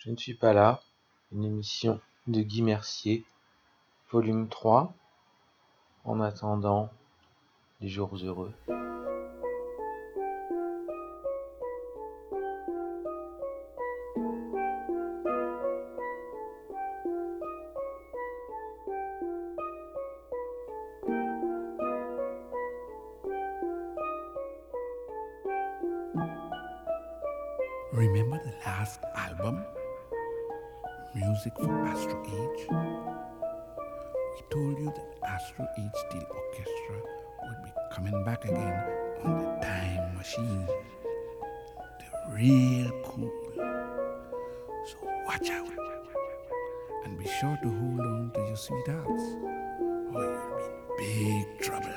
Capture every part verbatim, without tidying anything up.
Je ne suis pas là, une émission de Guy Mercier, volume trois, en attendant les jours heureux. Remember the last album, Music for Astro Age? We told you that Astro Age Steel Orchestra would be coming back again on the time machine. They're real cool. So watch out and be sure to hold on to your sweethearts or you'll be in big trouble.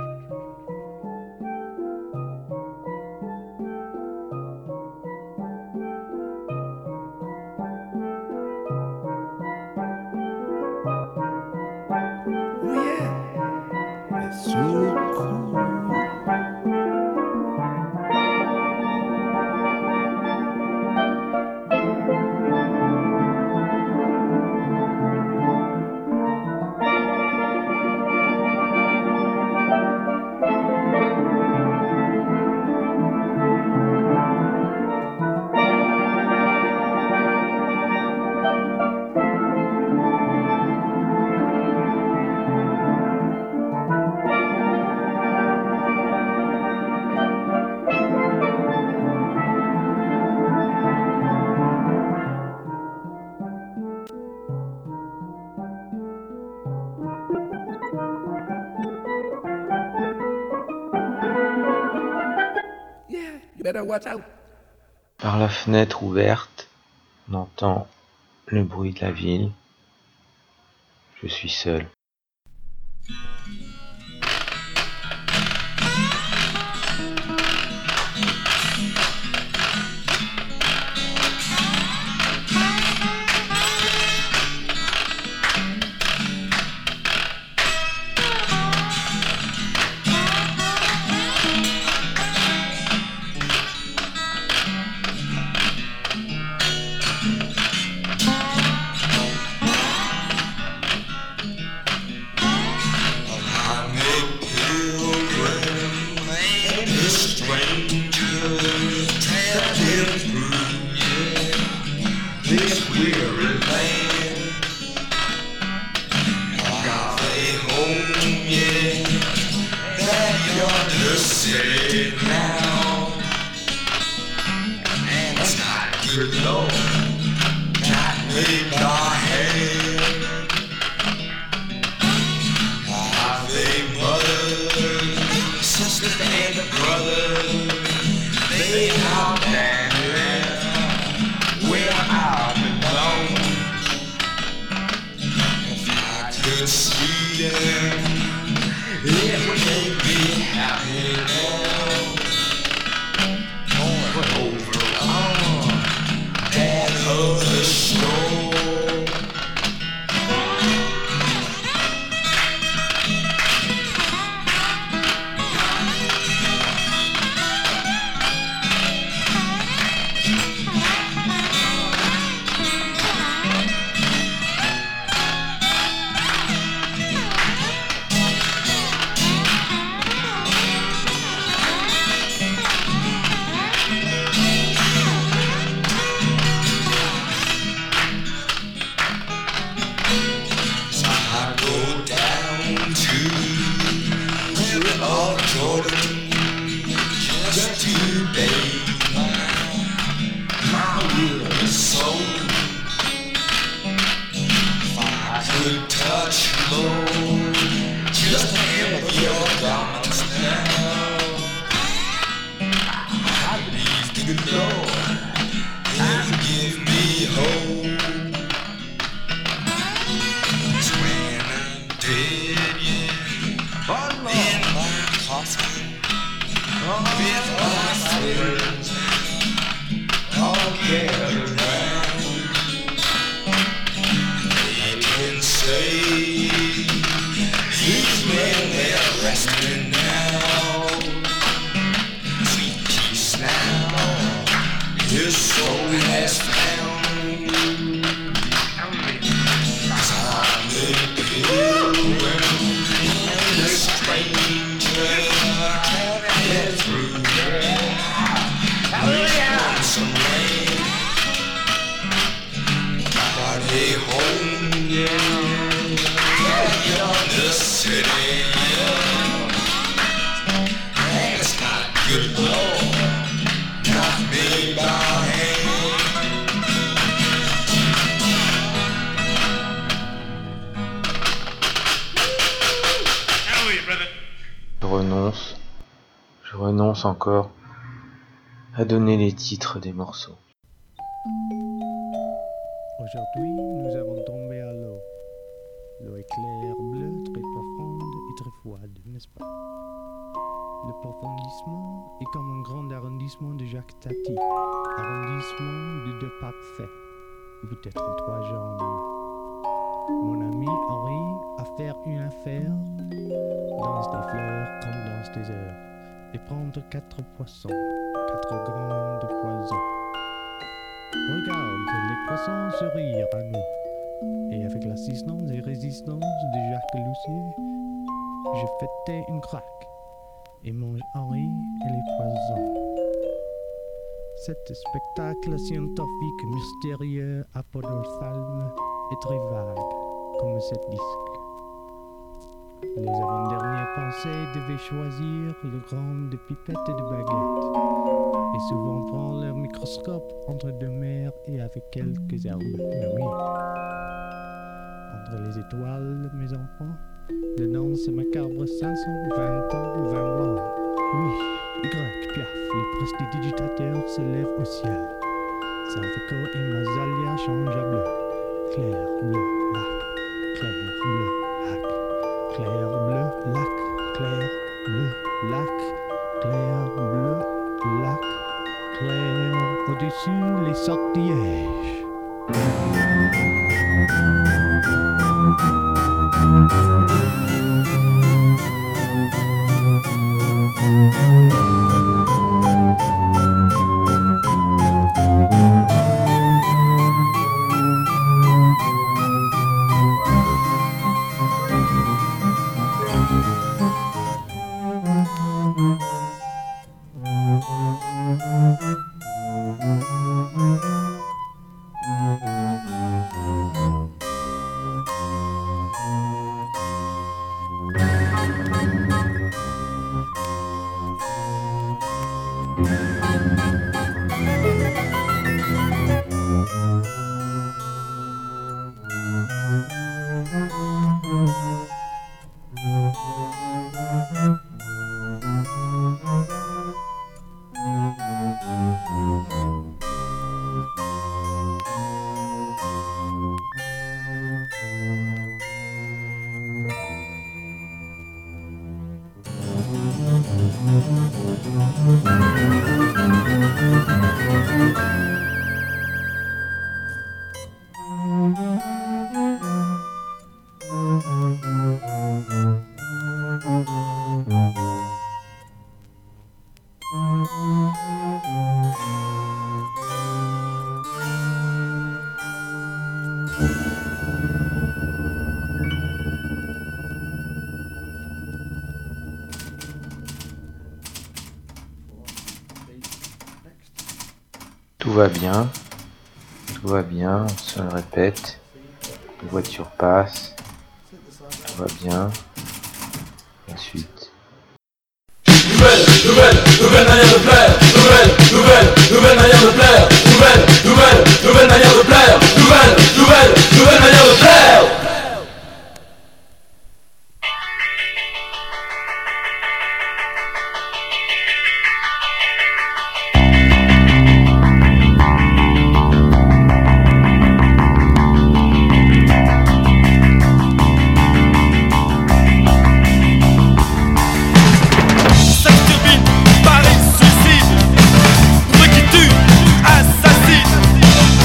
Par la fenêtre ouverte, on entend le bruit de la ville. Je suis seul. His soul has found renonce encore à donner les titres des morceaux. Aujourd'hui, nous avons tombé à l'eau. L'eau est claire, bleue, très profonde et très froide, n'est-ce pas? Le profondissement est comme un grand arrondissement de Jacques Tati, arrondissement de deux parfaits, peut-être trois jambes. Mon ami Henri a fait une affaire, danse des fleurs comme danse des heures, et prendre quatre poissons, quatre grands de poison. Regarde, les poissons sourire à nous. Et avec l'assistance et résistance de Jacques Lussier, je fêtais une craque et mange Henri et les poissons. Cet spectacle scientifique mystérieux à Podolphalme est très vague, comme cet disque. Les avant-dernières pensées devaient choisir le grand de pipettes et de baguettes, et souvent prendre leur microscope entre deux mers et avec quelques herbes. Mais oui, entre les étoiles, mes enfants, le danse macabre cinq cent vingt ans ou vingt blancs. Oui, Y, Piaf, les prestidigitateurs se lèvent au ciel. Salvaco et Mazalia changent à bleu. Clair, bleu, lac, clair, bleu, lac, clair, bleu, lac, clair, bleu, lac, clair, bleu, lac, clair, au-dessus les sortilèges. Tout va bien, tout va bien, on se le répète, les voitures passent, tout va bien, ensuite. Nouvelle, nouvelle, nouvelle manière de plaire, nouvelle, nouvelle, nouvelle manière de plaire, nouvelle, nouvelle, nouvelle manière de plaire, nouvelle, nouvelle, nouvelle manière de plaire. Assassine.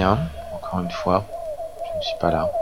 bien, encore une fois. Je ne suis pas là.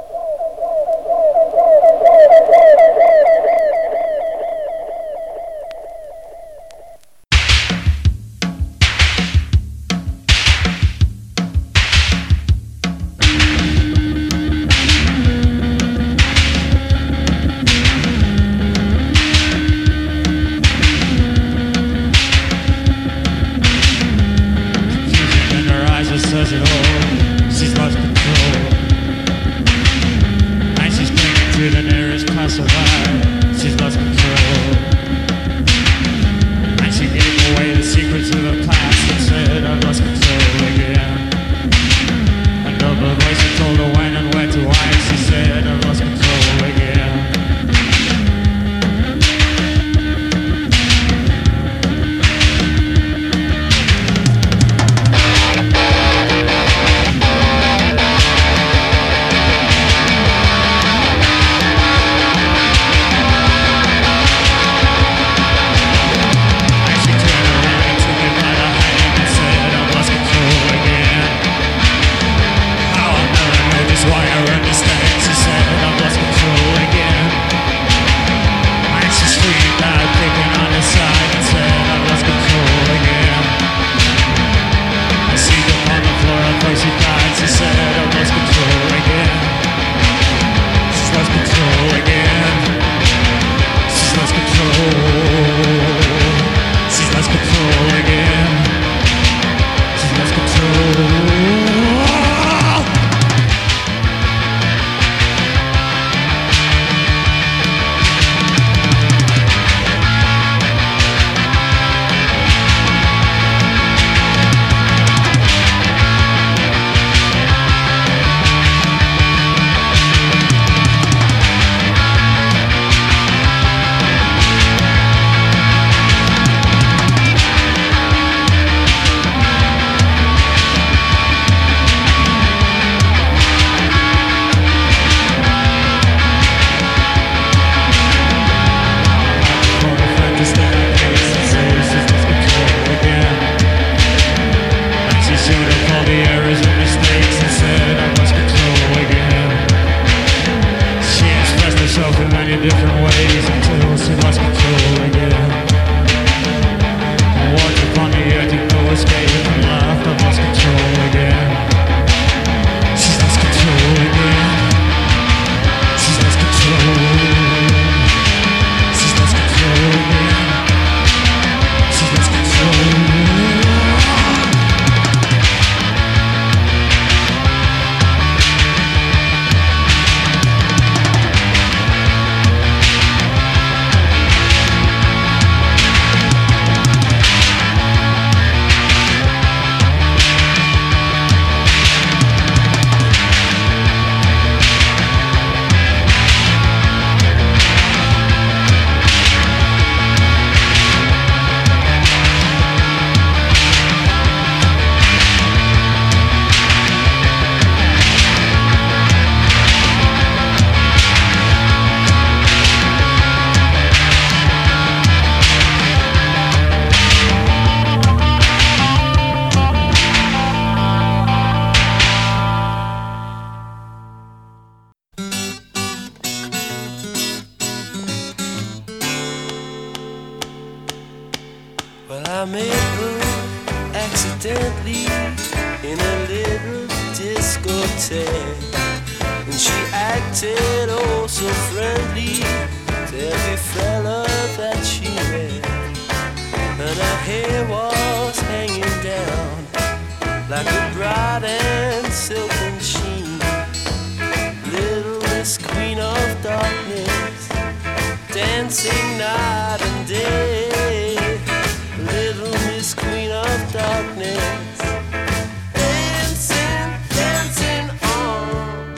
I met her accidentally in a little discotheque, and she acted oh so friendly to every fella that she met, and her hair was hanging down like a bright and silken sheen. Little Miss Queen of Darkness, dancing night and day. Little Miss Queen of Darkness, dancing, dancing on.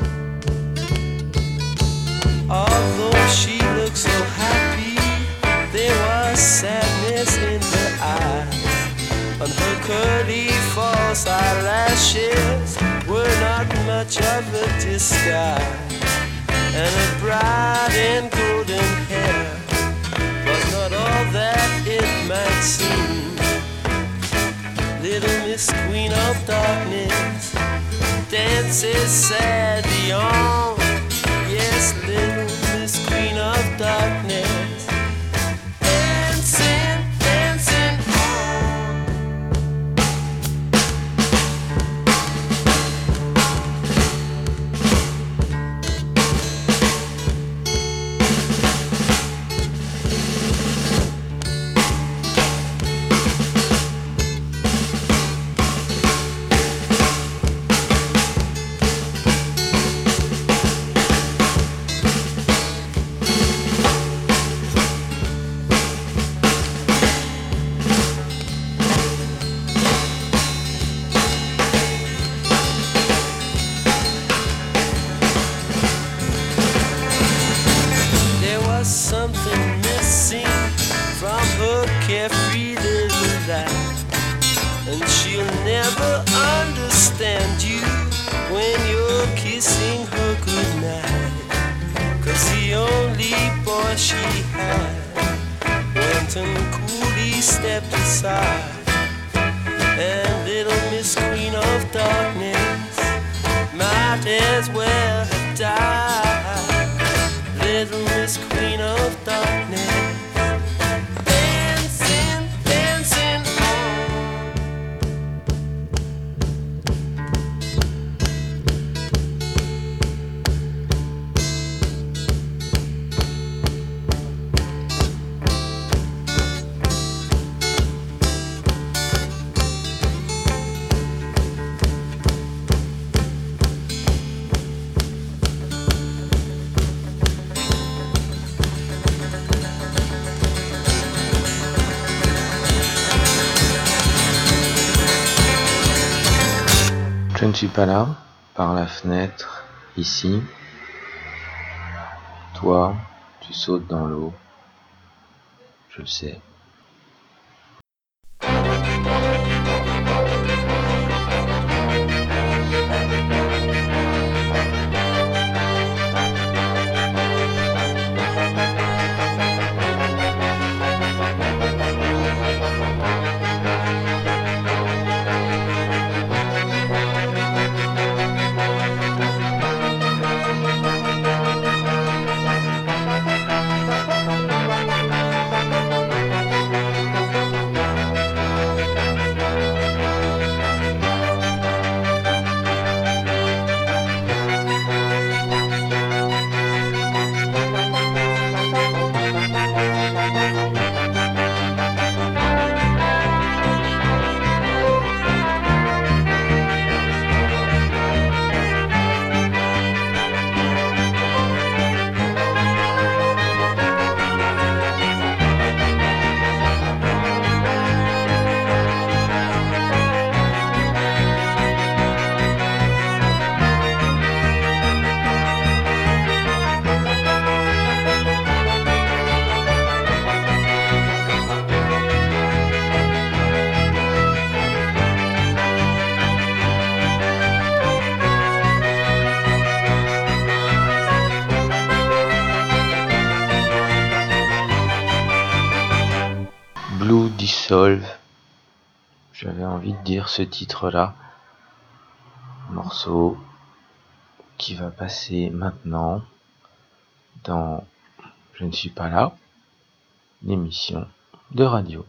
Although she looked so happy, there was sadness in her eyes, and her curly false eyelashes were not much of a disguise, and her bright and golden hair was not all that it might seem. Little Miss Queen of Darkness, dances sadly on. Yes, little Miss Queen of Darkness, dancing, dancing on. Something missing from her carefree little life, and she'll never understand you when you're kissing her goodnight. Cause the only boy she had went and coolly stepped aside, and little Miss Queen of Darkness might as well have died. Little Miss Queen of Darkness, dancing, dancing on. Je ne suis pas là, par la fenêtre, ici. Toi, tu sautes dans l'eau. Je le sais. Blue Dissolve, j'avais envie de dire ce titre-là, morceau qui va passer maintenant dans Je ne suis pas là, l'émission de radio.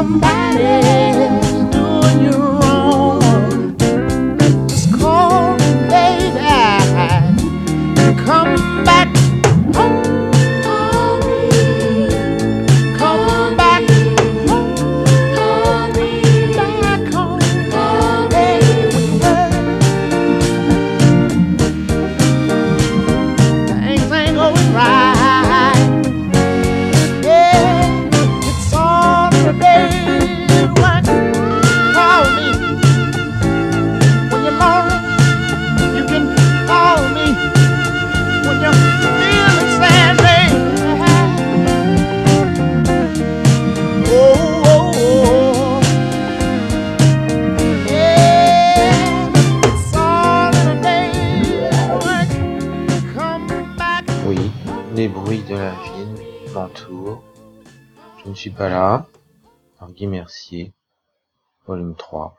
Les bruits de la ville m'entourent. Je ne suis pas là. Par Guy Mercier, volume trois.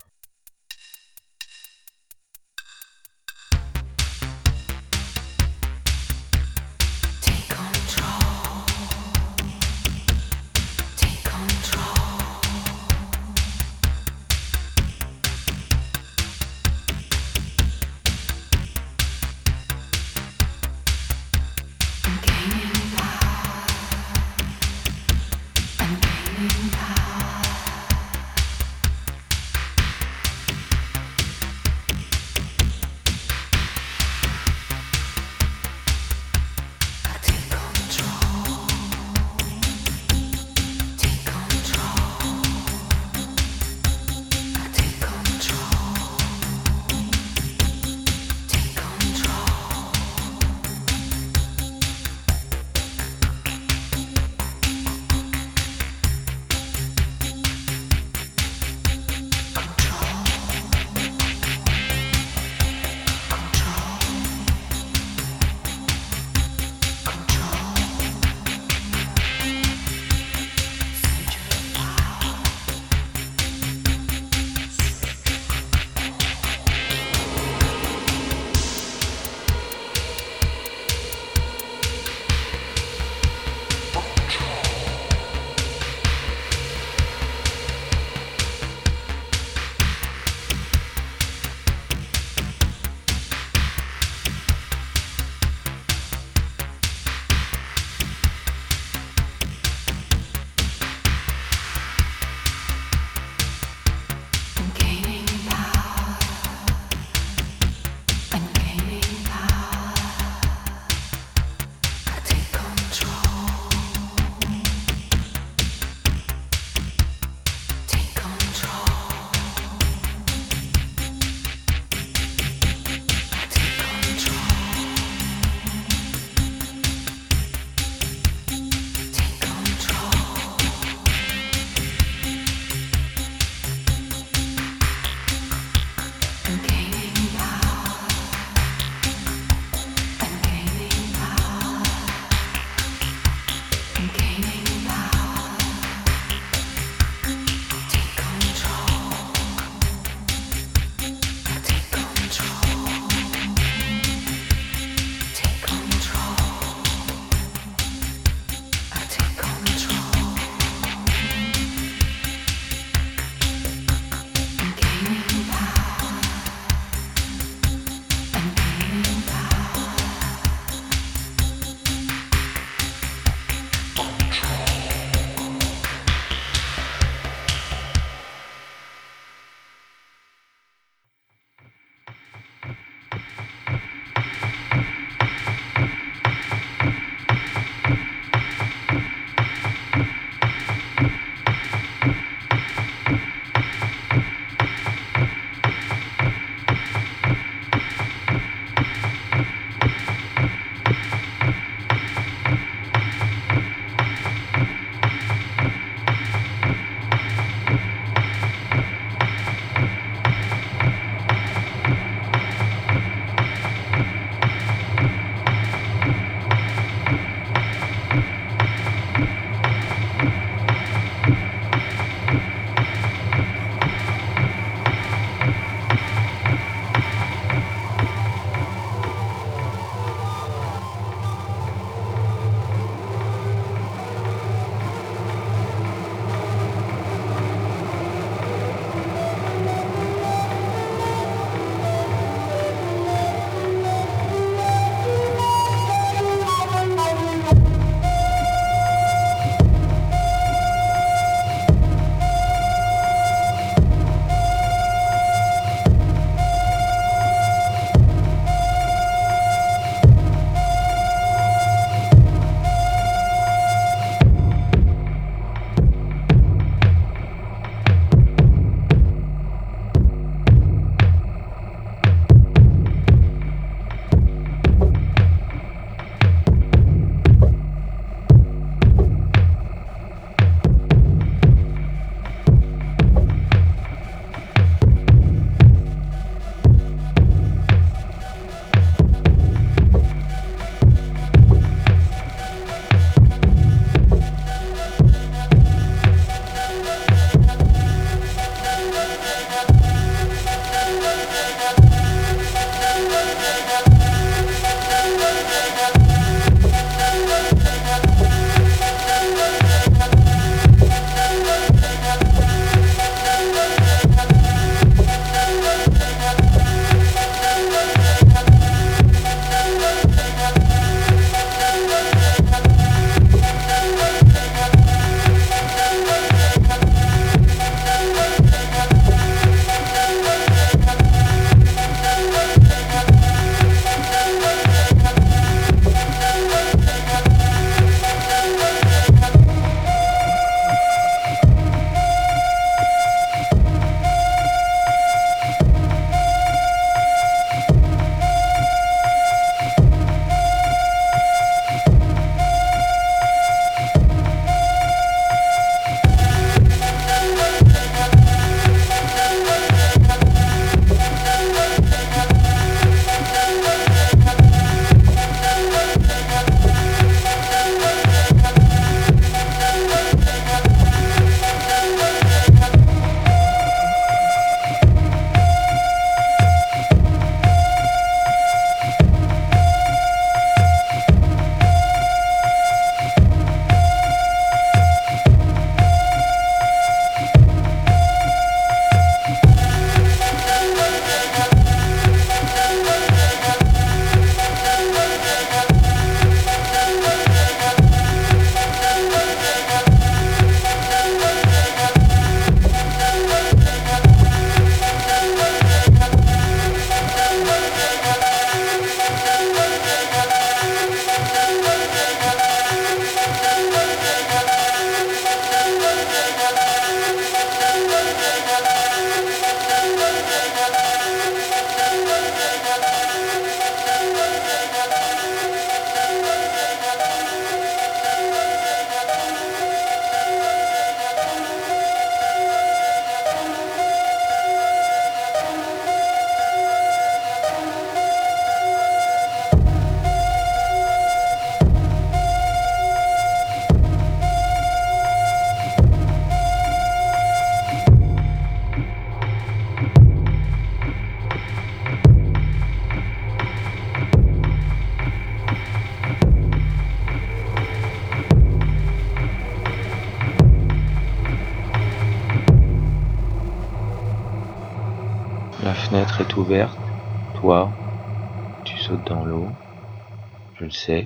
La fenêtre est ouverte. Toi, tu sautes dans l'eau. Je le sais.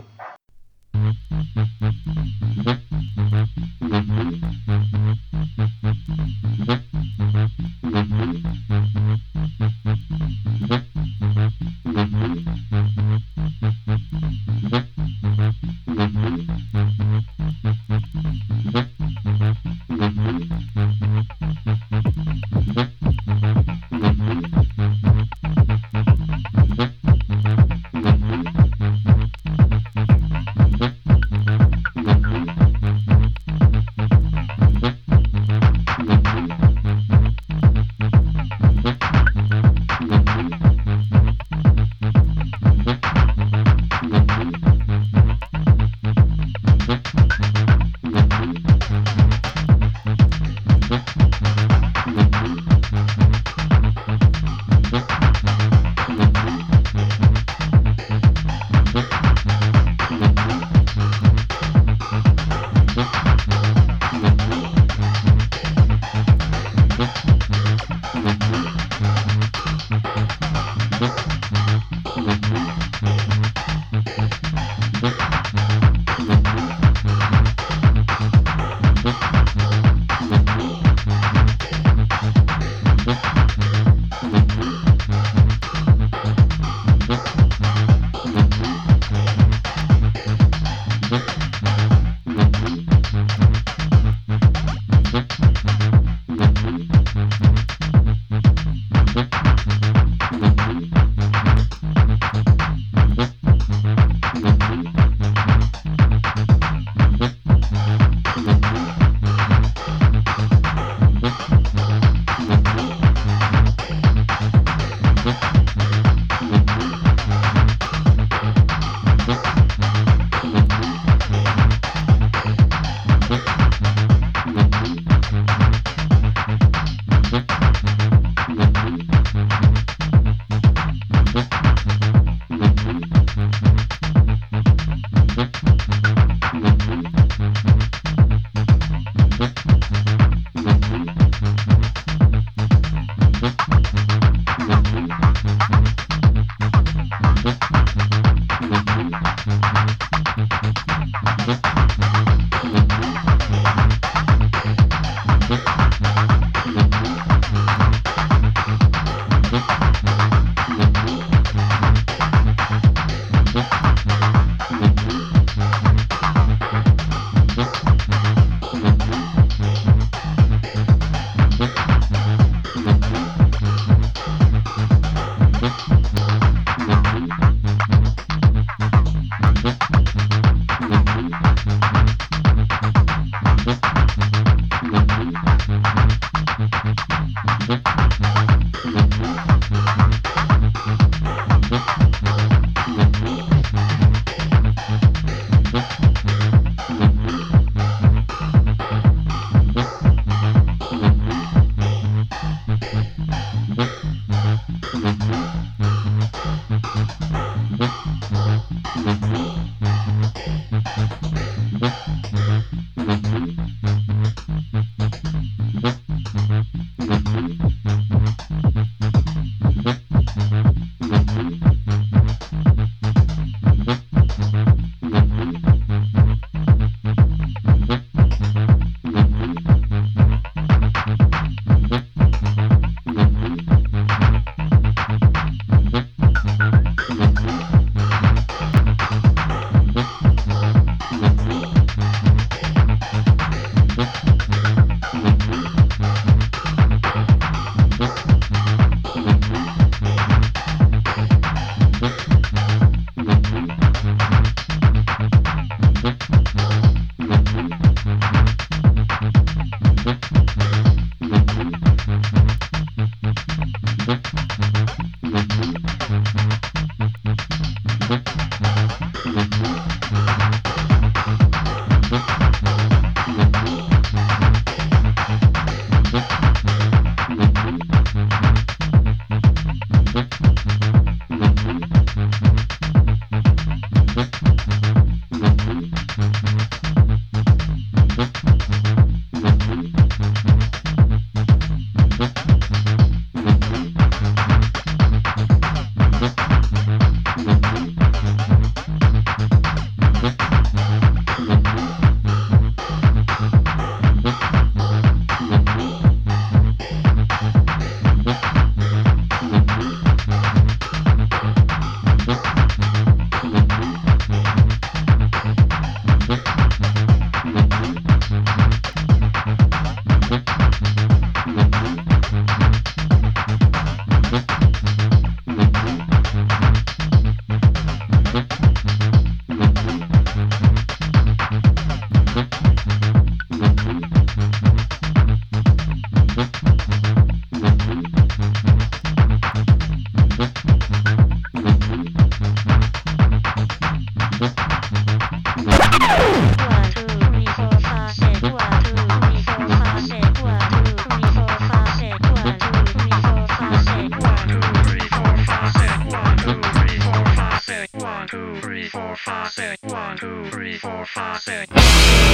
five, six, one, two, three, four, five, six, one,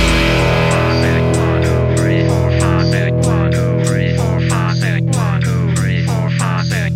two, three, four, five, six, one, two, three, four, five, six, one, two, three, four, five, six.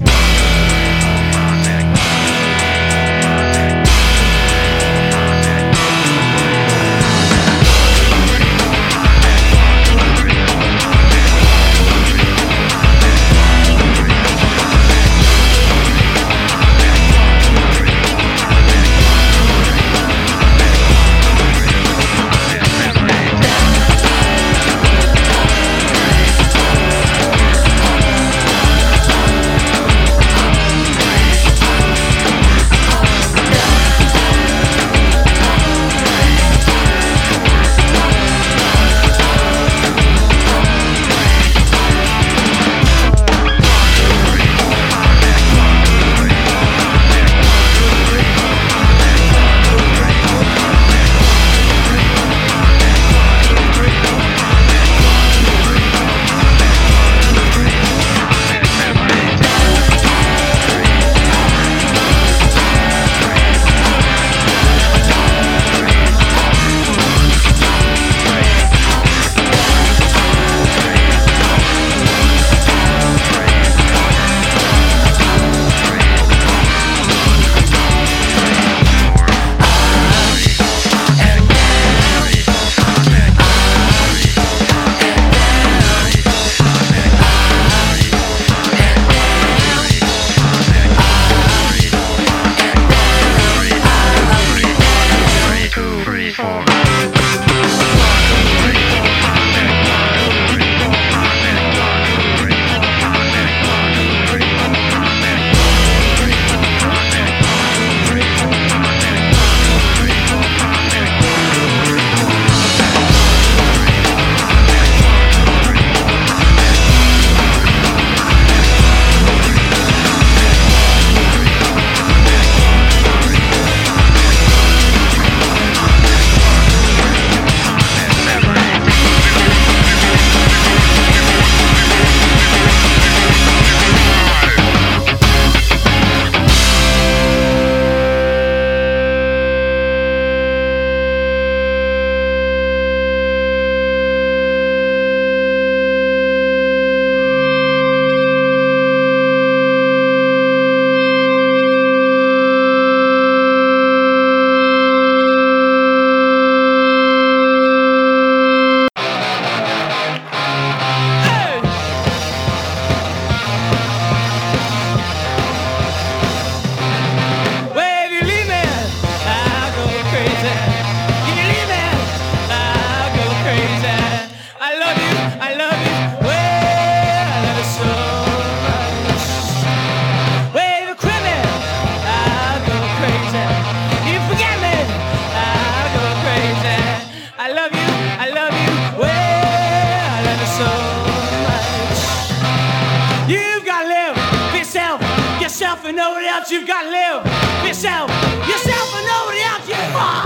yourself and nobody else. You've got to live yourself, yourself and nobody else. You are.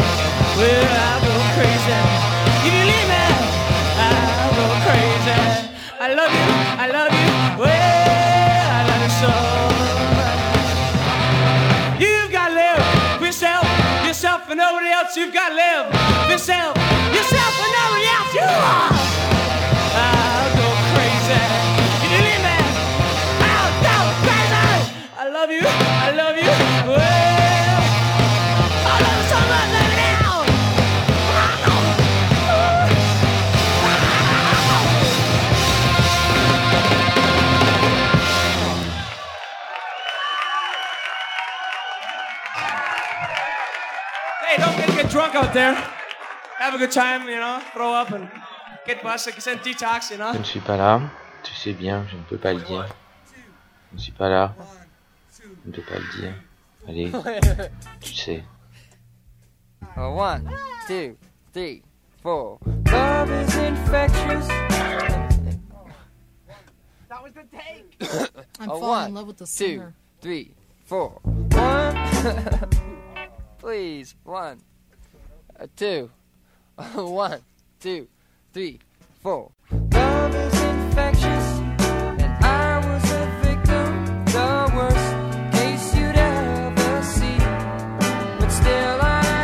Well, I'll go crazy. If you leave me, I'll go crazy. I love you, I love you. Well, I love you so much. You've got to live yourself, yourself and nobody else. You've got to live yourself, yourself and nobody else. You are. I'll go crazy. If you leave me, I'll go crazy. I love you, I love you. Well, I love you so much, let me down. Hey, don't get, get drunk out there. Have a good time, you know, throw up and get busted, send detox, you know. Je ne suis pas là, tu sais bien, je ne peux pas le dire. Je ne suis pas là, je ne peux pas le dire. Allez, tu sais. One, two, three, four. Love is infectious. That was the take. I'm A falling one, in love with the two, singer. three, four. One. Please, one. A two. One, two, three, four. Love is infectious, and I was a victim, the worst case you'd ever see. But still I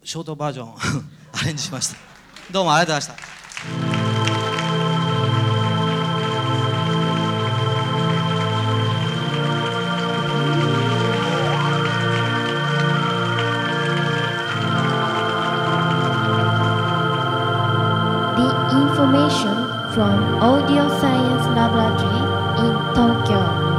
ショートバージョンアレンジしました。どうもありがとうございました。 Information from Audio Science Laboratory in Tokyo.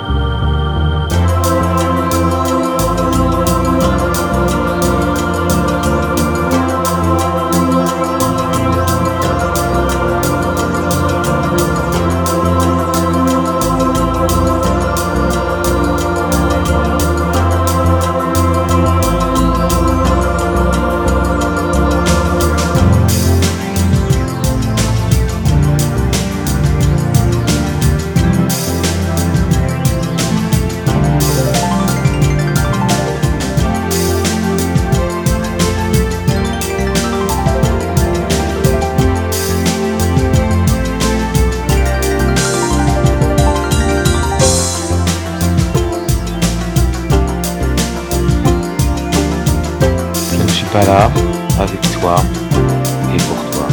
Pas là, avec toi et pour toi.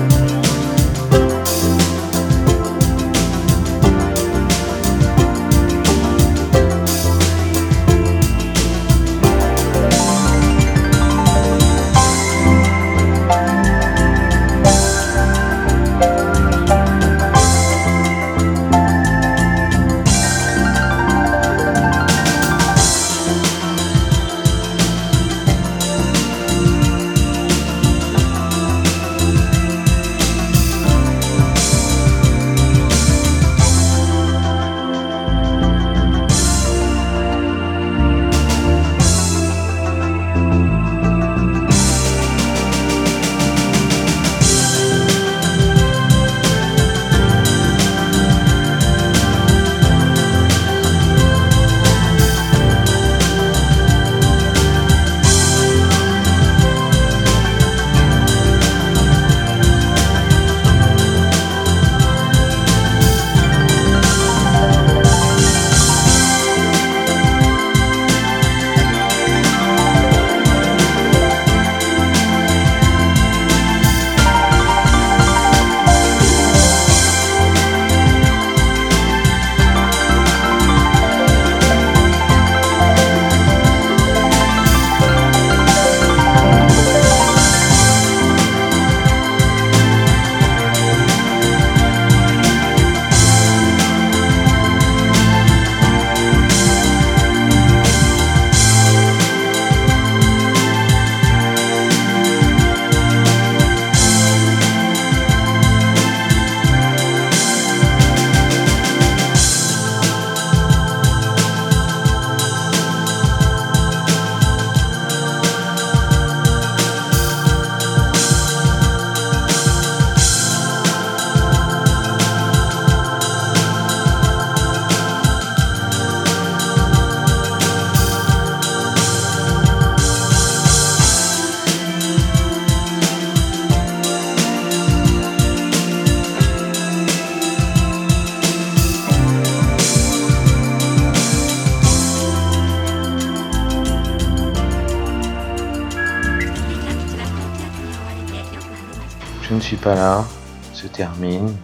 Je ne suis pas là, se termine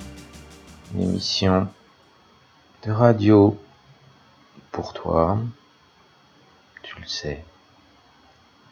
une émission de radio pour toi, tu le sais.